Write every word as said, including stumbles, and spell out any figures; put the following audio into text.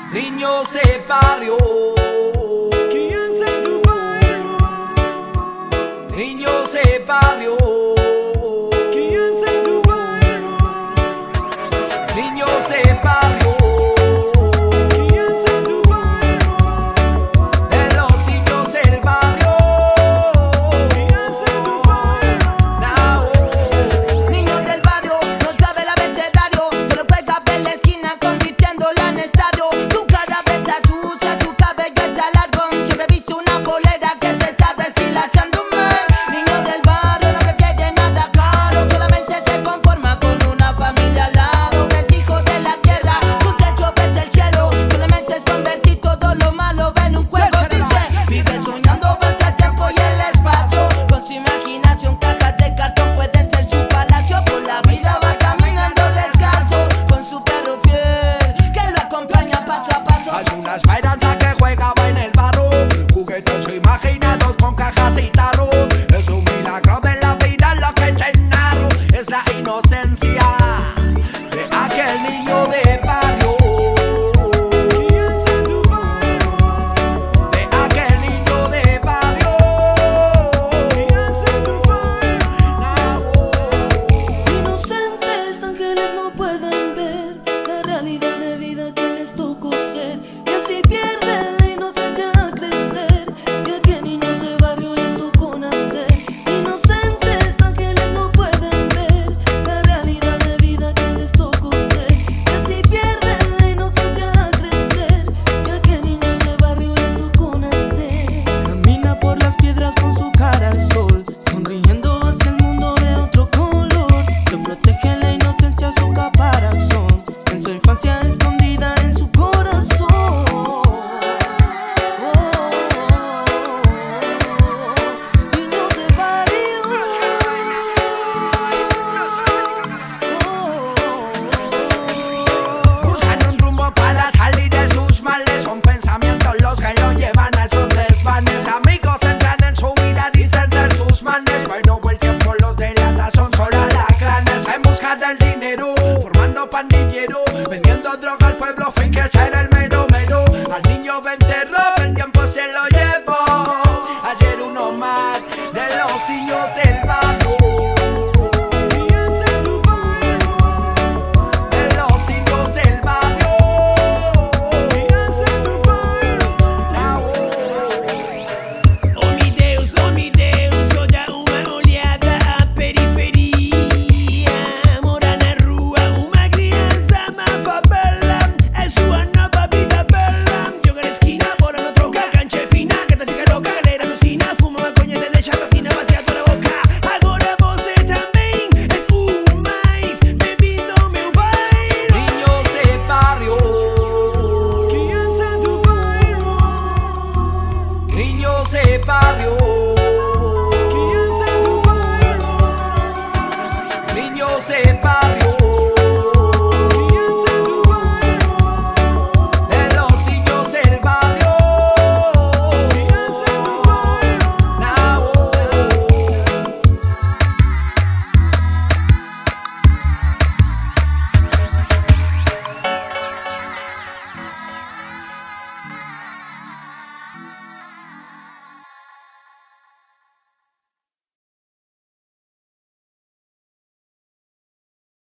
Niños de barrio, Crianza en tu barrio. niños de barrio, Crianza en tu barrio. niños de barrio, Crianza en tu barrio. de los niños del barrio. Crianza en tu barrio. Now. Niños del barrio, no sabe el abecedario. Solo juega en la esquina convirtiéndola en estadio. Su cara está sucia, su cabello está largo. Siempre viste una polera que se sabe si la man. Niños del barrio no prefiere nada caro. Solamente se conforma con una familia al lado. Que es hijo de la tierra, su techo ves el cielo. Solamente es convertir todo lo malo en un juego. Dice, vive soñando entre el tiempo y el espacio. Con su imaginación cajas de cartón pueden ser su palacio. Por la vida va caminando descalzo con su perro fiel que lo acompaña paso a paso. Hay una esperanza que juegaba en el barro, juguetes imaginados con cajas y tarros. Es un milagro de la vida lo que te narro. Es la inocencia de aquel niño de barrio, Crianza en tu barrio. de aquel niño de barrio. Crianza en tu barrio. Inocentes ángeles no pueden ver la realidad de vida que les tocó ser, y así pierden la inocencia al crecer. Y a qué niños de barrio les tocó nacer. Inocentes ángeles no pueden ver la realidad de vida que les tocó ser, y así pierden la inocencia al crecer. Y a qué niños de barrio les tocó nacer. Camina por las piedras con su cara al sol, sonriendo hacia el mundo de otro color. Lo protege la inocencia su caparazón, en su infancia escondida en su corazón. Oh, niños de barrio. Buscan un rumbo para salir de sus males. Son pensamientos los que lo llevan a esos desvanes. Amigos entran en su vida, dicen ser sus manes, pero el tiempo los delata, son solo alacranes. En busca del dinero, formando pandilleros, vendiendo droga al pueblo, fin que ser el mero mero. Al niño venterro, el tiempo se lo llevó. Ayer uno más de los niños del barrio, Crianza en tu barrio. de los niños del barrio. Crianza en tu barrio. Oh mi Deus, oh mi Deus, toda uma olhada à periferia. Mora na rua uma criança má favela, é sua nova vida bela. Joga na esquina, bola no troca, cancha é fina, que te fica louca, galera alucina, fuma maconha, te deixa racina, vazia toda a boca. Agora você também és o mais bem-vindo ao meu bairro. Niños de barrio, Crianza en tu barrio. niños de barrio, Crianza en tu barrio. niños de barrio.